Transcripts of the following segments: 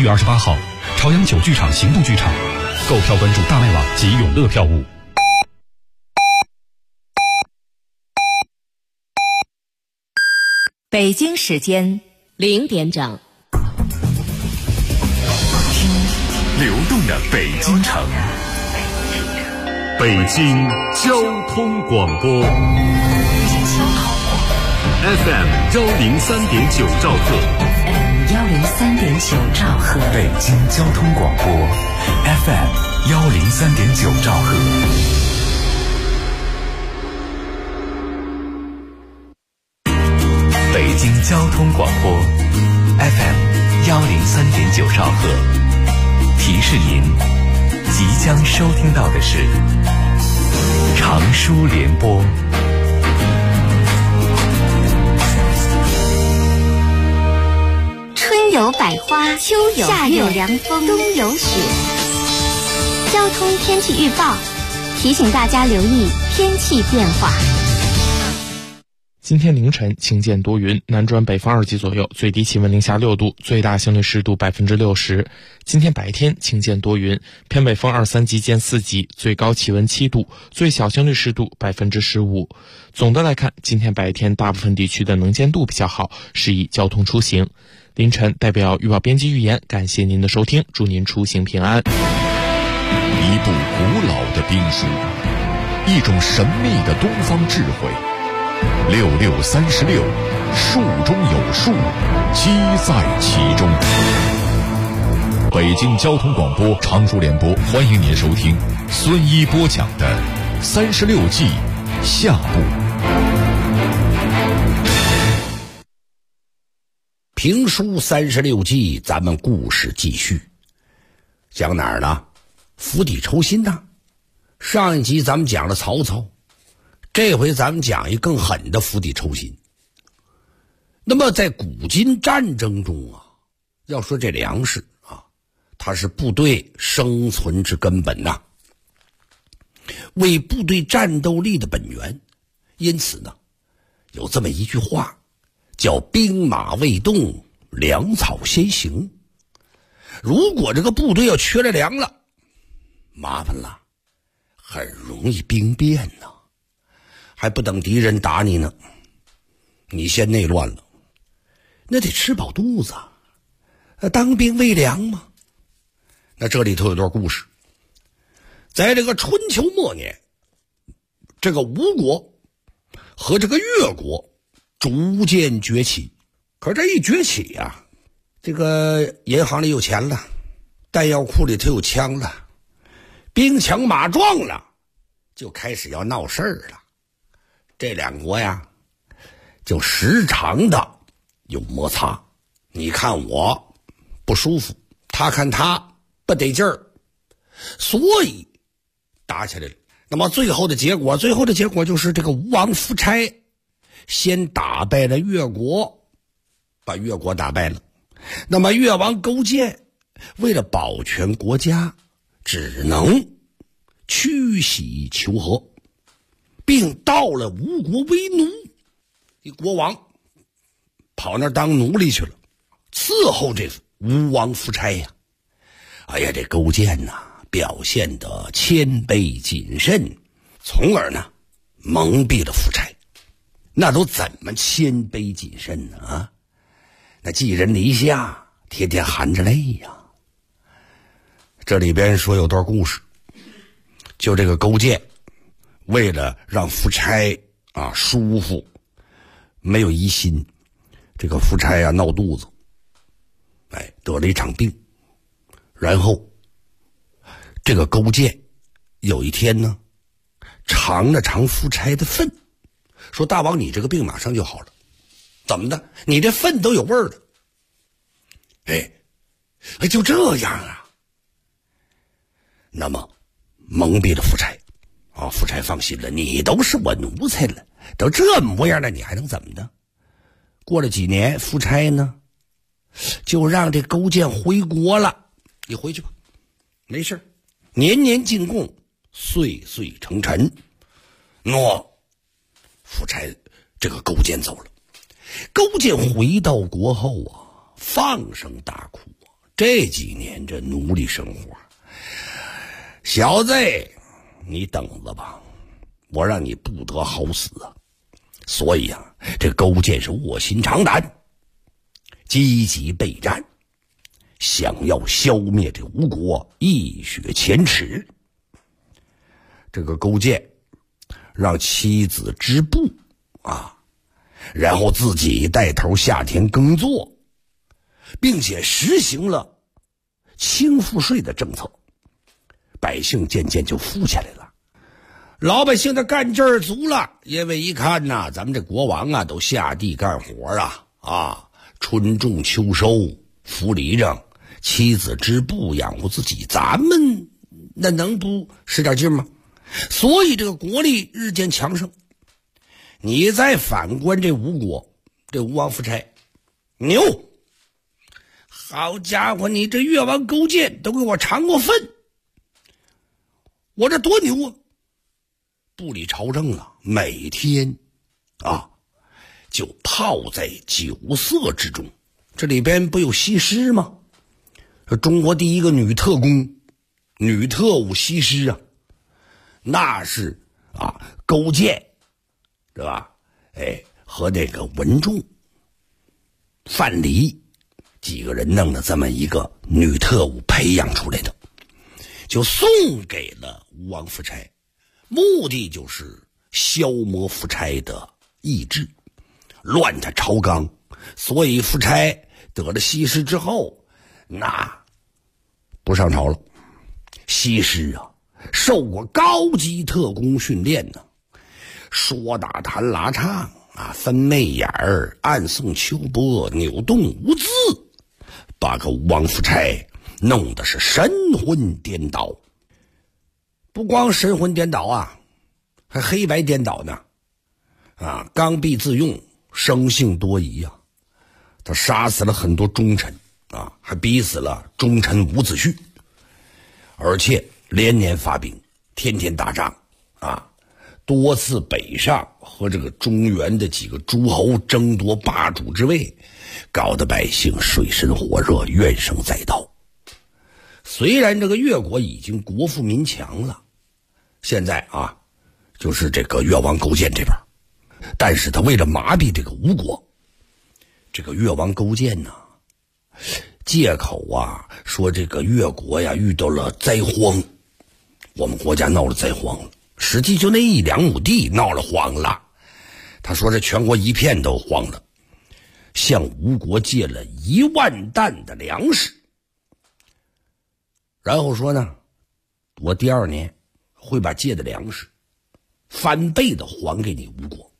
月28号，朝阳9剧场行动剧场，购票关注大麦网及永乐票务。 北京时间0点整， 听流动的北京城，北京交通广播 FM 103.9兆赫 103.9兆赫， 北京交通广播 FM 103.9兆赫。北京交通广播 FM 103.9兆赫，提示您即将收听到的是长舒联播。 春有百花，秋有夏有凉风，冬有雪。交通天气预报提醒大家留意天气变化。 今天凌晨晴间多云，南转北风2级左右，最低气温零下6度，最大相对湿度60%。今天白天晴间多云，偏北风2、3级见4级，最高气温7度，最小相对湿度15%。总的来看，今天白天大部分地区的能见度比较好，适宜交通出行。凌晨代表预报编辑预言，感谢您的收听，祝您出行平安。 一部古老的兵书，一种神秘的东方智慧。6636，数中有数，机在其中。北京交通广播长舒联播，欢迎您收听孙一播讲的36计下部。 评书36计，咱们故事继续。讲哪儿呢？釜底抽薪呐。上一集咱们讲了曹操，这回咱们讲一更狠的釜底抽薪。那么在古今战争中啊，要说这粮食啊，它是部队生存之根本呐，为部队战斗力的本源。因此呢，有这么一句话叫兵马未动，粮草先行。如果这个部队要缺了粮了，麻烦了，很容易兵变呐，还不等敌人打你呢，你先内乱了，那得吃饱肚子，当兵为粮嘛。那这里头有段故事，在这个春秋末年，这个吴国和这个越国逐渐崛起。可这一崛起呀，这个银行里有钱了，弹药库里头有枪了，兵强马壮了，就开始要闹事儿了。这两国呀，就时常的有摩擦，你看我不舒服，他看他不得劲儿，所以打起来了。那么最后的结果就是这个吴王夫差先打败了越国，把越国打败了。那么越王勾践为了保全国家，只能屈膝求和，并到了吴国为奴。一国王跑那儿当奴隶去了，伺候这吴王夫差呀。哎呀，这勾践呐，表现得谦卑谨慎，从而呢蒙蔽了夫差。那都怎么谦卑谨慎呢？啊，那寄人篱下，天天含着泪呀。这里边说有段故事，就这个勾践为了让夫差啊舒服，没有疑心，这个夫差啊闹肚子，得了一场病。然后这个勾践有一天呢尝了尝夫差的粪，说大王，你这个病马上就好了。怎么的？你这粪都有味儿了。就这样啊。那么蒙蔽了夫差啊，夫差放心了，你都是我奴才了，都这模样了，你还能怎么的？过了几年，夫差呢就让这勾践回国了，你回去吧，没事，年年进贡，岁岁成臣。夫差这个勾践走了。勾践回到国后啊，放声大哭啊， 这几年这奴隶生活，小子，你等着吧，我让你不得好死啊！所以啊，这勾践是卧薪尝胆，积极备战，想要消灭这吴国，一雪前耻。这个勾践让妻子织布啊，然后自己带头下田耕作，并且实行了轻赋税的政策，百姓渐渐就富起来了。老百姓的干劲儿足了，因为一看呐，咱们这国王啊都下地干活啊，春种秋收，扶犁着，妻子织布养活自己，咱们那能不使点劲吗？所以这个国力日渐强盛。你再反观这吴国，这吴王夫差牛，好家伙，你这越王勾践都给我尝过粪，我这多牛啊！不理朝政了，每天就泡在酒色之中。这里边不有西施吗？中国第一个女特工、女特务西施啊，那是勾践，对吧？和那个文仲、范蠡几个人弄的这么一个女特务培养出来的，就送给了吴王夫差，目的就是消磨夫差的意志，乱他朝纲。所以夫差得了西施之后，那不上朝了。西施啊，受过高级特工训练呢，说打弹拉唱分媚眼儿，暗送秋波，扭动无字，把个吴王夫差弄得是神魂颠倒。不光神魂颠倒还黑白颠倒呢刚愎自用，生性多疑他杀死了很多忠臣还逼死了忠臣伍子胥，而且连年发兵，天天打仗多次北上，和这个中原的几个诸侯争夺霸主之位，搞得百姓水深火热，怨声载道。虽然这个越国已经国富民强了，现在就是这个越王勾践这边，但是他为了麻痹这个吴国，这个越王勾践呢，借口说这个越国遇到了灾荒，我们国家闹了灾荒了，实际就那1-2亩地闹了荒了。他说这全国一片都荒了，向吴国借了1万担的粮食，然后说呢，我第2年会把借的粮食翻倍的还给你吴国。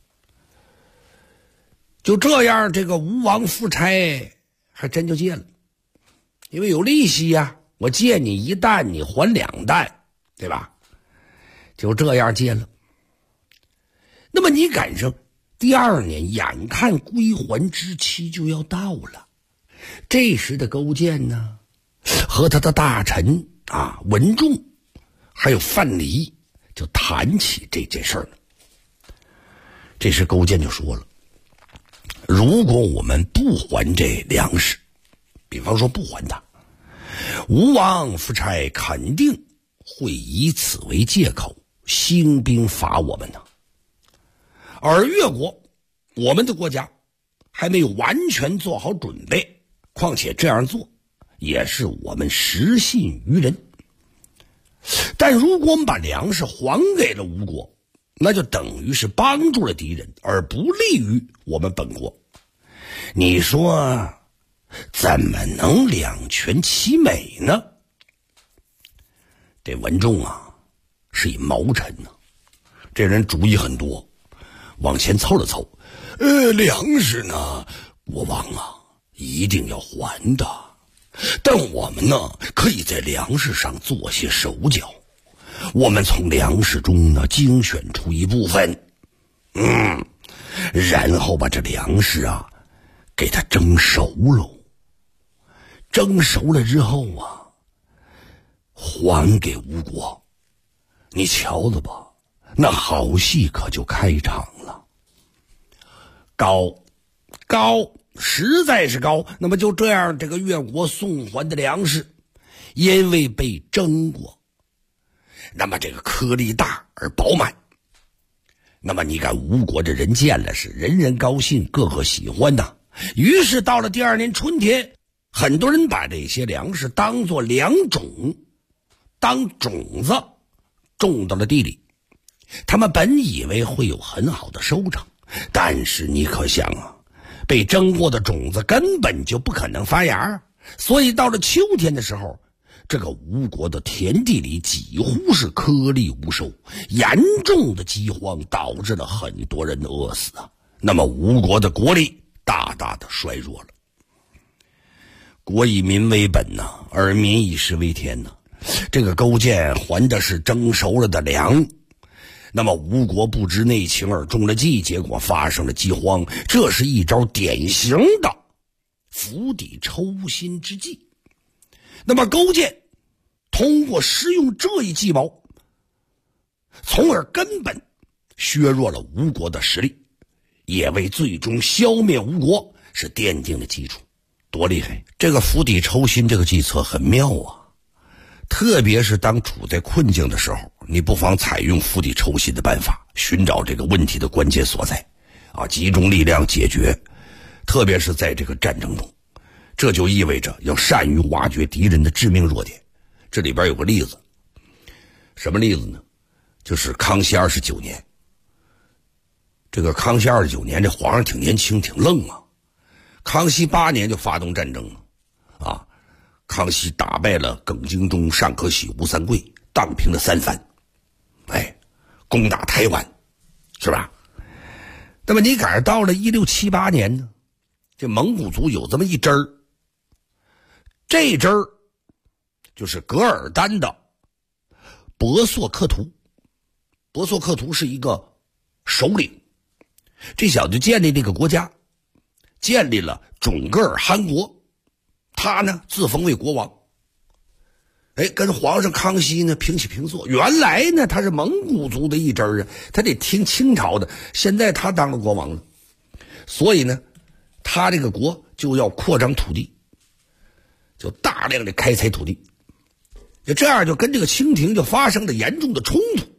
就这样，这个吴王夫差还真就借了，因为有利息我借你1担，你还2担，对吧？就这样借了。那么你赶上第2年，眼看归还之期就要到了，这时的勾践呢，和他的大臣文仲还有范蠡就谈起这件事呢。这时勾践就说了，如果我们不还这粮食，比方说不还他，吴王夫差肯定会以此为借口兴兵伐我们呢。而越国，我们的国家还没有完全做好准备，况且这样做也是我们失信于人。但如果我们把粮食还给了吴国，那就等于是帮助了敌人，而不利于我们本国。你说怎么能两全其美呢？这文仲是一谋臣这人主意很多，往前凑了凑，粮食呢，国王一定要还的，但我们呢，可以在粮食上做些手脚。我们从粮食中呢，精选出一部分，然后把这粮食给它蒸熟喽。蒸熟了之后还给吴国。你瞧了吧，那好戏可就开场了。高实在是高。那么就这样，这个越国送还的粮食，因为被征过，那么这个颗粒大而饱满。那么你看吴国这人见了是人人高兴，个个喜欢呐。于是到了第二年春天，很多人把这些粮食当作良种，当种子种到了地里。他们本以为会有很好的收成，但是你可想啊，被蒸过的种子根本就不可能发芽，所以到了秋天的时候，这个吴国的田地里几乎是颗粒无收，严重的饥荒导致了很多人饿死啊。那么吴国的国力大大的衰弱了。国以民为本呐，而民以食为天呐。这个勾践还的是蒸熟了的粮，那么吴国不知内情而中了计，结果发生了饥荒。这是一招典型的釜底抽薪之计。那么勾践通过施用这一计谋，从而根本削弱了吴国的实力，也为最终消灭吴国是奠定了基础。多厉害！这个釜底抽薪这个计策很妙啊，特别是当处在困境的时候，你不妨采用釜底抽薪的办法，寻找这个问题的关键所在啊，集中力量解决。特别是在这个战争中，这就意味着要善于挖掘敌人的致命弱点。这里边有个例子，什么例子呢？就是康熙29年。这个康熙29年，这皇上挺年轻，挺愣啊。康熙8年就发动战争了啊！康熙打败了耿精忠、尚可喜、吴三桂，荡平了三藩，攻打台湾，是吧？那么你赶上到了1678年呢，这蒙古族有这么一支儿，这支儿就是噶尔丹的博索克图。博索克图是一个首领，这小子建立这个国家，建立了准噶尔汗国。他呢自封为国王，跟皇上康熙呢平起平坐。原来呢他是蒙古族的一支啊，他得听清朝的，现在他当了国王了，所以呢他这个国就要扩张土地，就大量的开采土地，就这样就跟这个清廷就发生了严重的冲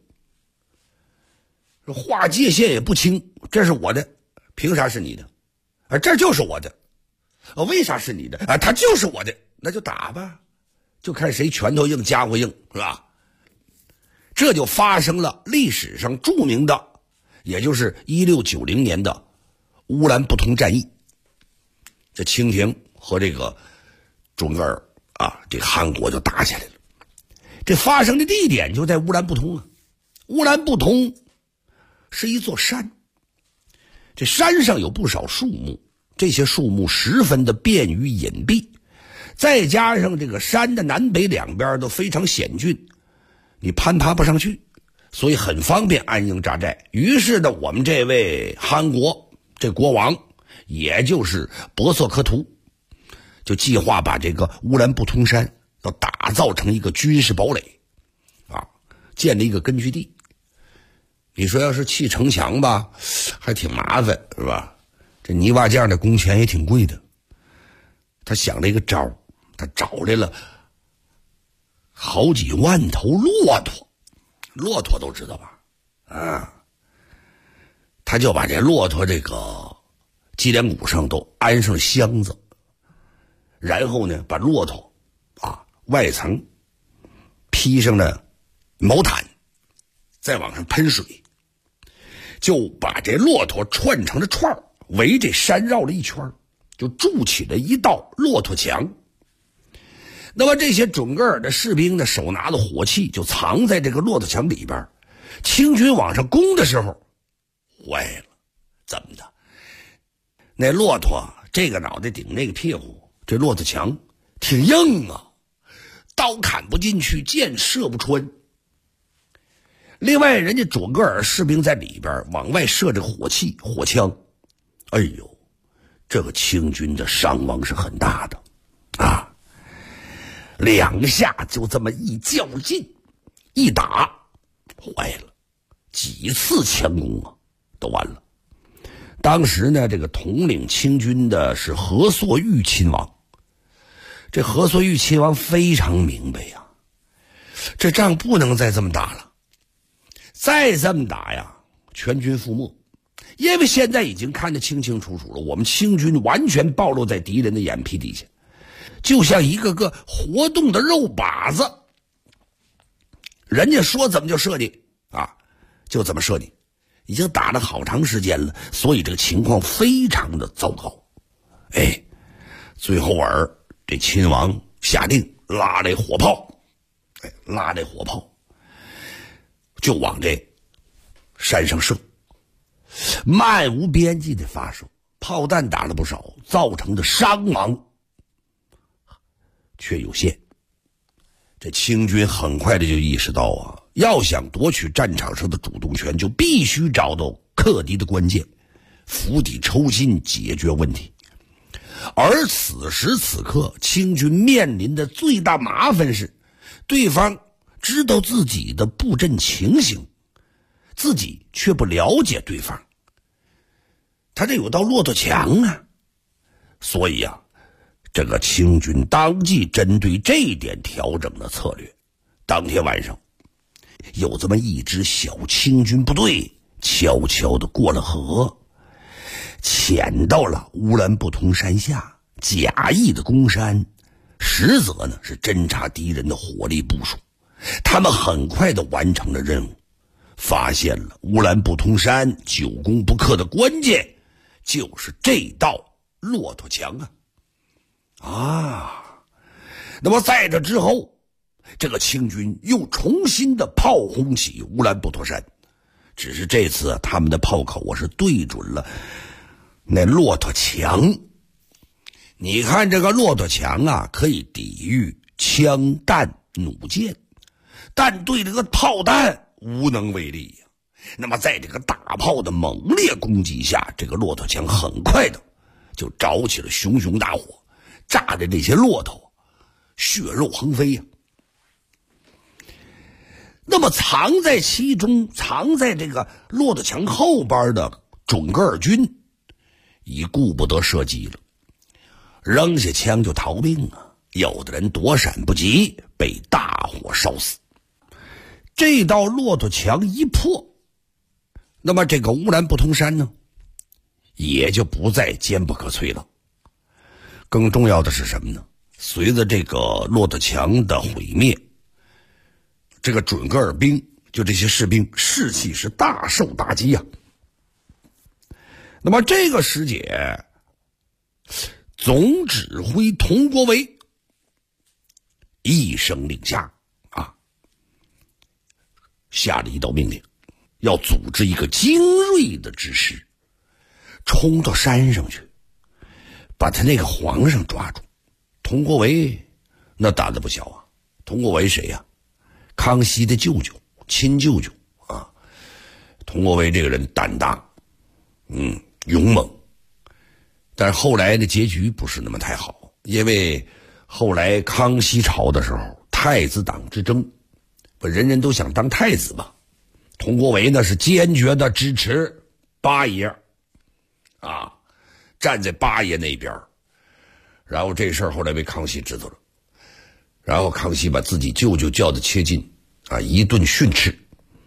突，划界限也不清，这是我的，凭啥是你的？这就是我的，为啥是你的？他就是我的，那就打吧，就看谁拳头硬家伙硬，是吧？这就发生了历史上著名的，也就是1690年的乌兰布通战役。这清廷和这个准噶尔这个汗国就打起来了。这发生的地点就在乌兰布通啊。乌兰布通是一座山，这山上有不少树木，这些树木十分的便于隐蔽，再加上这个山的南北两边都非常险峻，你攀爬不上去，所以很方便安营扎寨。于是呢，我们这位汗国这国王，也就是博索克图，就计划把这个乌兰布通山要打造成一个军事堡垒建立一个根据地。你说要是砌城墙吧，还挺麻烦，是吧？这泥瓦匠的工钱也挺贵的。他想了一个招，他找来了好几万头骆驼，骆驼都知道吧？他就把这骆驼这个脊梁骨上都安上了箱子，然后呢，把骆驼外层披上了毛毯，再往上喷水，就把这骆驼串成了串，围这山绕了一圈，就筑起了一道骆驼墙。那么这些准噶尔的士兵呢，手拿的火器就藏在这个骆驼墙里边。清军往上攻的时候，坏了，怎么的？那骆驼这个脑袋顶那个屁股，这骆驼墙挺硬啊，刀砍不进去，箭射不穿。另外人家准噶尔士兵在里边往外射这个火器火枪，哎呦，这个清军的伤亡是很大的两下就这么一较劲一打，坏了，几次强攻都完了。 当时呢，这个统领清军的是何所玉亲王。这何所玉亲王非常明白呀，这仗不能再这么打了，再这么打呀，全军覆没。因为现在已经看得清清楚楚了，我们清军完全暴露在敌人的眼皮底下，就像一个个活动的肉靶子，人家说怎么就射你啊，就怎么射你。已经打了好长时间了，所以这个情况非常的糟糕。最后这亲王下令拉这火炮，就往这山上射，漫无边际的发射，炮弹打了不少，造成的伤亡却有限。这清军很快的就意识到啊，要想夺取战场上的主动权，就必须找到克敌的关键，釜底抽薪解决问题。而此时此刻，清军面临的最大麻烦是，对方知道自己的布阵情形，自己却不了解对方。他这有道骆驼墙啊，所以啊，这个清军当即针对这一点调整了策略。当天晚上，有这么一支小清军部队悄悄地过了河，潜到了乌兰布通山下，假意的攻山，实则呢是侦察敌人的火力部署。他们很快地完成了任务，发现了乌兰布通山久攻不克的关键就是这道骆驼墙啊！那么在这之后，这个清军又重新的炮轰起乌兰布托山，只是这次他们的炮口是对准了那骆驼墙。你看这个骆驼墙啊，可以抵御枪弹弩箭，但对这个炮弹无能为力呀。那么在这个大炮的猛烈攻击下，这个骆驼墙很快的就着起了熊熊大火，炸的这些骆驼血肉横飞呀。那么藏在其中，藏在这个骆驼墙后边的准噶尔军已顾不得射击了，扔下枪就逃命啊！有的人躲闪不及，被大火烧死。这道骆驼墙一破，那么这个乌兰布通山呢，也就不再坚不可摧了。更重要的是什么呢？随着这个骆驼墙的毁灭，这个准噶尔兵，就这些士兵士气是大受打击呀。那么这个时节，总指挥佟国维一声令下下了一道命令，要组织一个精锐的支师，冲到山上去，把他那个皇上抓住。佟国维那胆子不小啊。佟国维谁呀？康熙的舅舅，亲舅舅啊。佟国维这个人胆大，勇猛，但是后来的结局不是那么太好，因为后来康熙朝的时候，太子党之争，人人都想当太子嘛。佟国维呢是坚决的支持八爷站在八爷那边。然后这事儿后来被康熙知道了，然后康熙把自己舅舅叫到切近一顿训斥。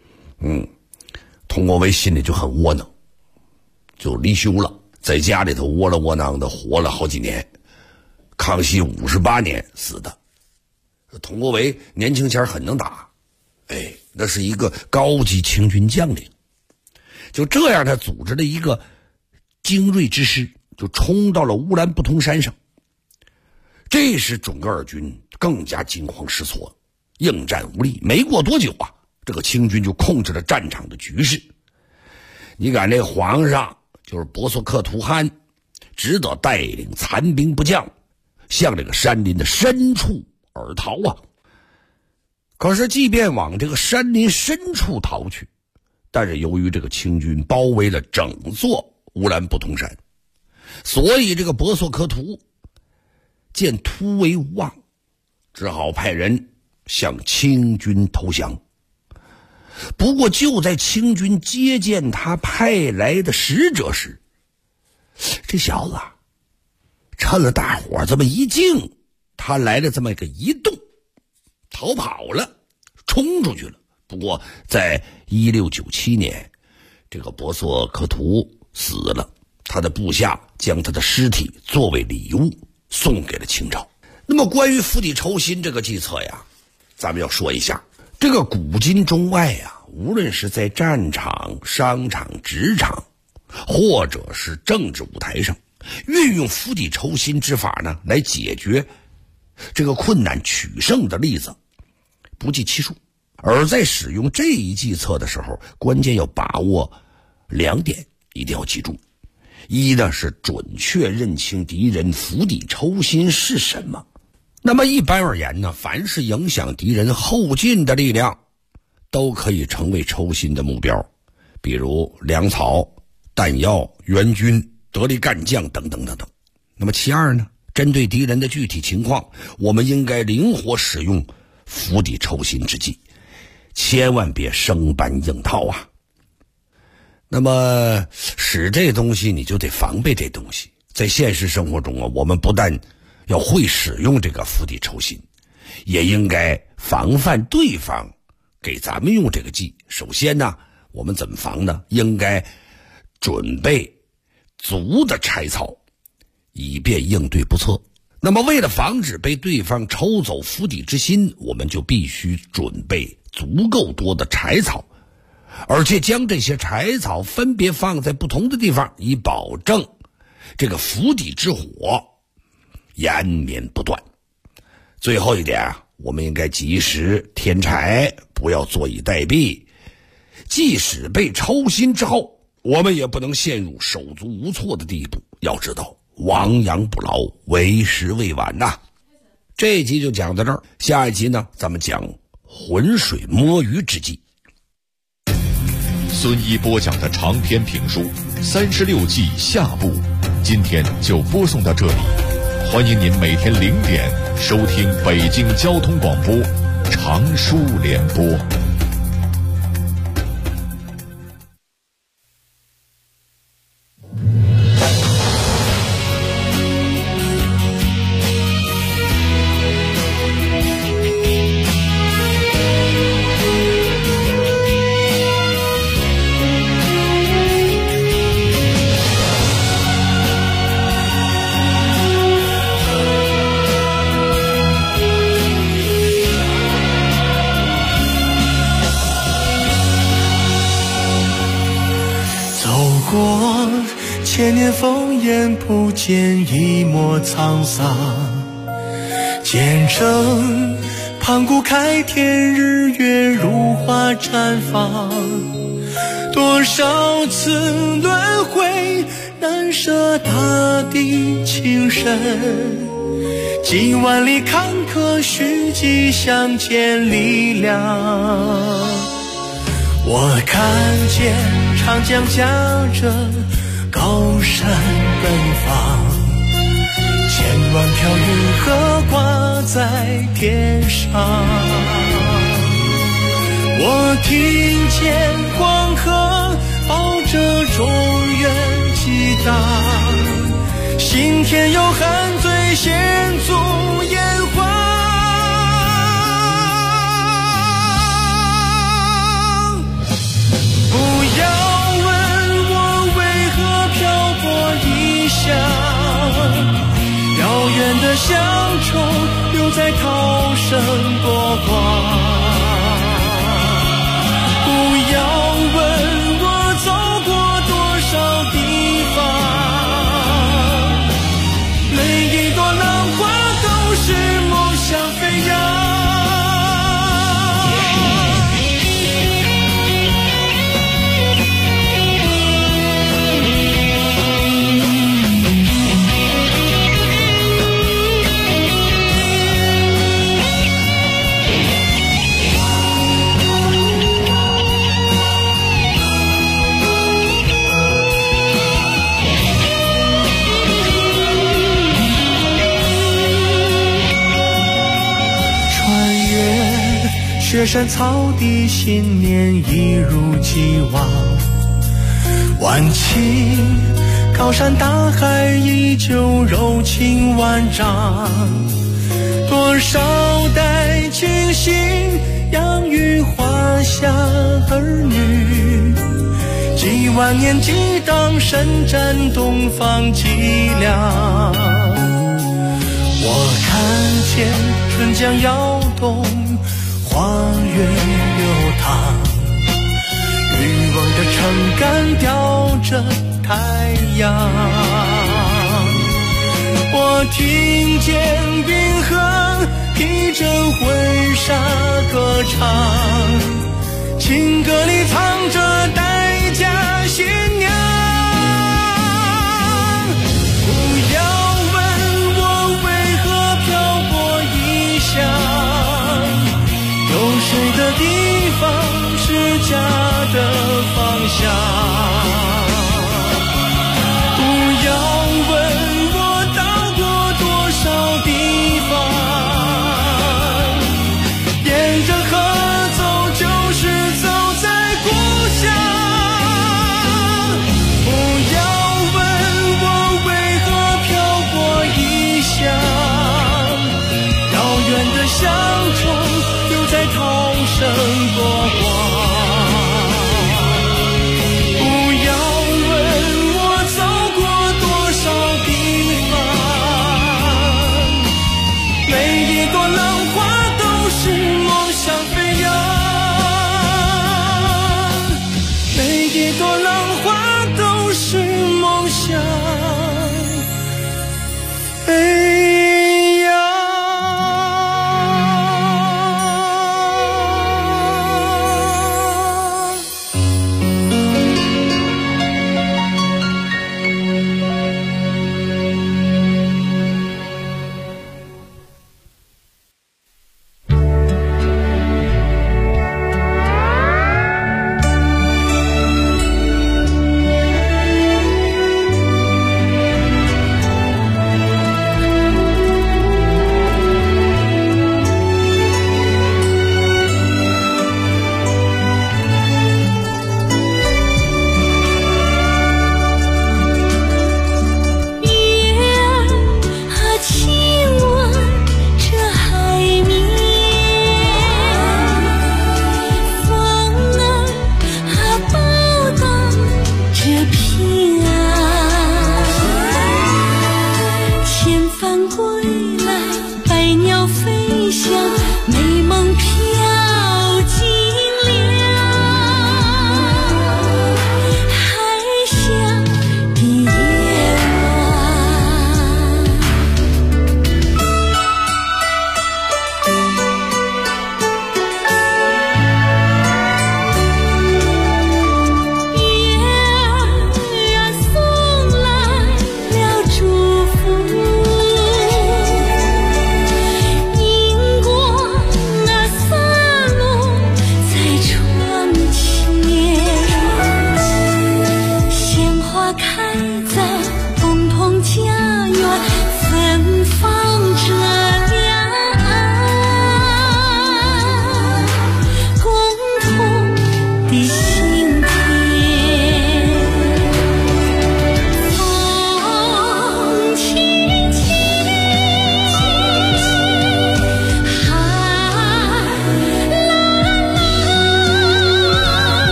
佟国维心里就很窝囊，就离休了，在家里头窝了窝囊的活了好几年。康熙58年死的。佟国维年轻前很能打，那是一个高级清军将领。就这样，他组织了一个精锐之师，就冲到了乌兰布通山上。这时准噶尔军更加惊慌失措，应战无力。没过多久这个清军就控制了战场的局势。你看这皇上就是博索克图汗，只得带领残兵不将向这个山林的深处而逃可是即便往这个山林深处逃去，但是由于这个清军包围了整座乌兰布通山，所以这个博索克图见突围无望，只好派人向清军投降。不过就在清军接见他派来的使者时， 这小子趁了大伙这么一静，他来了这么一个移动，逃跑了，冲出去了。不过在1697年，这个博索克图死了，他的部下将他的尸体作为礼物送给了清朝。那么关于釜底抽薪这个计策呀，咱们要说一下，这个古今中外呀，无论是在战场、商场、职场，或者是政治舞台上，运用釜底抽薪之法呢，来解决这个困难取胜的例子不计其数。而在使用这一计策的时候，关键要把握2点，一定要记住。一呢是准确认清敌人釜底抽薪是什么。那么一般而言呢，凡是影响敌人后进的力量，都可以成为抽薪的目标，比如粮草、弹药、援军、得力干将等等等等。那么其二呢，针对敌人的具体情况，我们应该灵活使用釜底抽薪之计，千万别生搬硬套啊。那么使这东西，你就得防备这东西。在现实生活中啊，我们不但要会使用这个釜底抽薪，也应该防范对方给咱们用这个计。首先呢，我们怎么防呢？应该准备足的柴草，以便应对不测。那么为了防止被对方抽走釜底之薪，我们就必须准备足够多的柴草，而且将这些柴草分别放在不同的地方，以保证这个釜底之火延绵不断。最后一点啊，我们应该及时添柴，不要坐以待毙。即使被抽薪之后，我们也不能陷入手足无措的地步。要知道，亡羊补牢，为时未晚呐。这一集就讲到这儿，下一集呢，咱们讲浑水摸鱼之计。 孙一播讲的长篇评书《36计》下部，今天就播送到这里。欢迎您每天0点收听北京交通广播长书联播。 千年烽烟不见一抹沧桑，见证盘古开天，日月如花绽放。多少次轮回，难舍大地情深。几万里坎坷，虚迹相见力量。我看见长江夹着高山奔放，千万条云河挂在天上。我听见黄河抱着中原激荡，心田有汉醉献足炎黄。不要遥远的乡愁留在涛声波光，不要问我走过多少地方，每一朵浪花都是梦想飞扬。雪山草地，信念一如既往。晚晴高山大海依旧柔情万丈，多少代亲信养育华夏儿女，几万年激荡，伸展东方脊梁。我看见春江摇动，花月流淌，渔翁的撑杆吊着太阳。我听见冰河披着婚纱歌唱，情歌里藏着待嫁新娘。不要问我为何漂泊异乡，有谁的地方是家的方向。乡愁留在涛声过